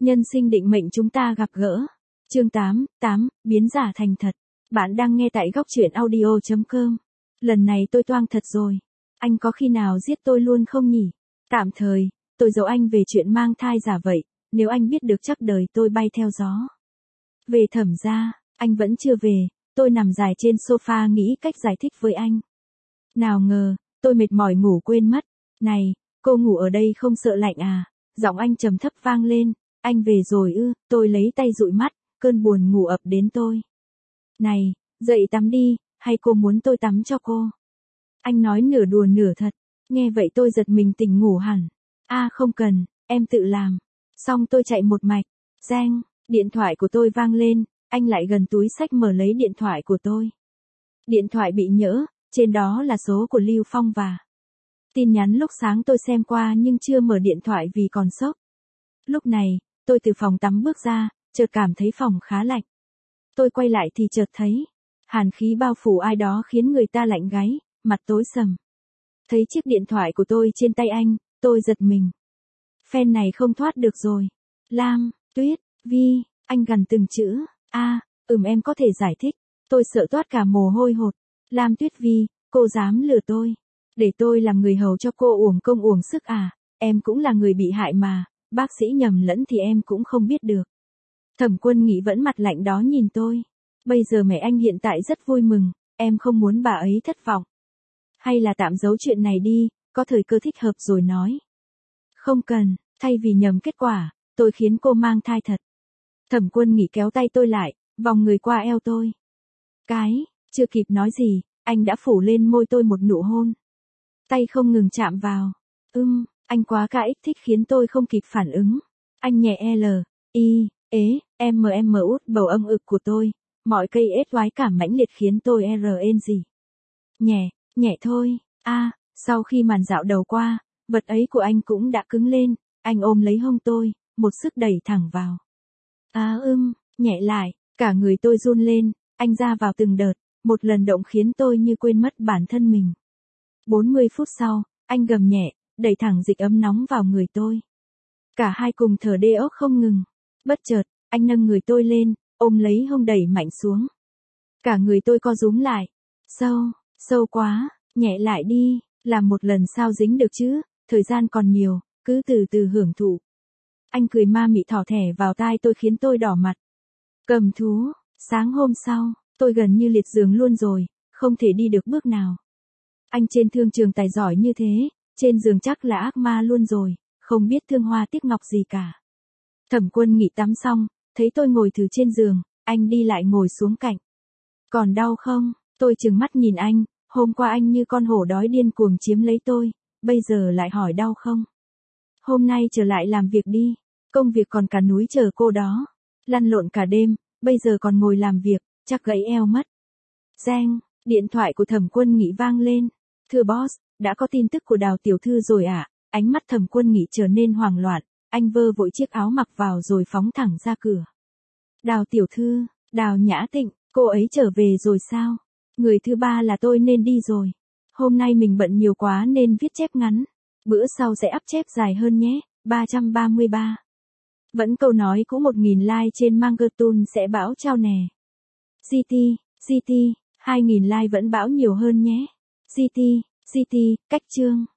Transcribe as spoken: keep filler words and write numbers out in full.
Nhân sinh định mệnh chúng ta gặp gỡ. Chương tám, tám, biến giả thành thật. Bạn đang nghe tại góc truyện audio chấm com. Lần này tôi toang thật rồi. Anh có khi nào giết tôi luôn không nhỉ? Tạm thời, tôi giấu anh về chuyện mang thai giả vậy, nếu anh biết được chắc đời tôi bay theo gió. Về Thẩm gia, anh vẫn chưa về, tôi nằm dài trên sofa nghĩ cách giải thích với anh. Nào ngờ, tôi mệt mỏi ngủ quên mất. Này, cô ngủ ở đây không sợ lạnh à? Giọng anh trầm thấp vang lên. Anh về rồi ư? Tôi lấy tay dụi mắt, cơn buồn ngủ ập đến tôi. Này, dậy tắm đi, hay cô muốn tôi tắm cho cô? Anh nói nửa đùa nửa thật, nghe vậy tôi giật mình tỉnh ngủ hẳn. A không cần, em tự làm. Xong tôi chạy một mạch, reng, điện thoại của tôi vang lên, anh lại gần túi xách mở lấy điện thoại của tôi. Điện thoại bị nhỡ, trên đó là số của Lưu Phong và tin nhắn lúc sáng tôi xem qua nhưng chưa mở điện thoại vì còn sốc. Lúc này, tôi từ phòng tắm bước ra, chợt cảm thấy phòng khá lạnh. Tôi quay lại thì chợt thấy, hàn khí bao phủ ai đó khiến người ta lạnh gáy, mặt tối sầm. Thấy chiếc điện thoại của tôi trên tay anh, tôi giật mình. Phen này không thoát được rồi. Lam, Tuyết, Vi, anh gằn từng chữ. A, à, ừm em có thể giải thích. Tôi sợ toát cả mồ hôi hột. Lam Tuyết Vi, cô dám lừa tôi. Để tôi làm người hầu cho cô uổng công uổng sức à, em cũng là người bị hại mà, bác sĩ nhầm lẫn thì em cũng không biết được. Thẩm Quân Nghị vẫn mặt lạnh đó nhìn tôi. Bây giờ mẹ anh hiện tại rất vui mừng, em không muốn bà ấy thất vọng. Hay là tạm giấu chuyện này đi, có thời cơ thích hợp rồi nói. Không cần, thay vì nhầm kết quả, tôi khiến cô mang thai thật. Thẩm Quân Nghị kéo tay tôi lại, vòng người qua eo tôi. Cái, chưa kịp nói gì, anh đã phủ lên môi tôi một nụ hôn. Tay không ngừng chạm vào. Ưm, anh quá ca ích thích khiến tôi không kịp phản ứng. Anh nhẹ L, I, ế, M M út bầu âm ực của tôi. Mọi cây ết oái cảm mãnh liệt khiến tôi R N gì. Nhẹ, nhẹ thôi. A, à, sau khi màn dạo đầu qua, vật ấy của anh cũng đã cứng lên. Anh ôm lấy hông tôi, một sức đẩy thẳng vào. À ưm, nhẹ lại, cả người tôi run lên. Anh ra vào từng đợt, một lần động khiến tôi như quên mất bản thân mình. bốn mươi phút sau, anh gầm nhẹ, đẩy thẳng dịch ấm nóng vào người tôi. Cả hai cùng thở đê ốc không ngừng. Bất chợt, anh nâng người tôi lên, ôm lấy hông đẩy mạnh xuống. Cả người tôi co rúm lại. Sâu, sâu quá, nhẹ lại đi, làm một lần sao dính được chứ, thời gian còn nhiều, cứ từ từ hưởng thụ. Anh cười ma mị thỏ thẻ vào tai tôi khiến tôi đỏ mặt. Cầm thú, sáng hôm sau, tôi gần như liệt giường luôn rồi, không thể đi được bước nào. Anh trên thương trường tài giỏi như thế, trên giường chắc là ác ma luôn rồi, không biết thương hoa tiếc ngọc gì cả. Thẩm Quân Nghị tắm xong, thấy tôi ngồi thử trên giường, anh đi lại ngồi xuống cạnh. Còn đau không? Tôi trừng mắt nhìn anh, hôm qua anh như con hổ đói điên cuồng chiếm lấy tôi, bây giờ lại hỏi đau không? Hôm nay trở lại làm việc đi, công việc còn cả núi chờ cô đó. Lăn lộn cả đêm, bây giờ còn ngồi làm việc, chắc gãy eo mất. Reng, điện thoại của Thẩm Quân Nghị vang lên. Thưa boss, đã có tin tức của Đào tiểu thư rồi ạ. À? Ánh mắt Thẩm Quân Nghị trở nên hoảng loạn, anh vơ vội chiếc áo mặc vào rồi phóng thẳng ra cửa. Đào tiểu thư, Đào Nhã Tịnh, cô ấy trở về rồi sao? Người thứ ba là tôi nên đi rồi. Hôm nay mình bận nhiều quá nên viết chép ngắn. Bữa sau sẽ ắp chép dài hơn nhé. ba trăm ba mươi ba. Vẫn câu nói cũ một nghìn like trên Mangertun sẽ bão trao nè. giê tê, giê tê, hai nghìn like vẫn bão nhiều hơn nhé. giê tê, giê tê, cách chương.